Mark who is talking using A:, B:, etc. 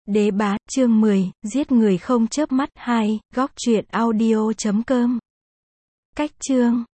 A: Đế bá, chương 10, giết người không chớp mắt 2, góc truyện audio.com. Cách chương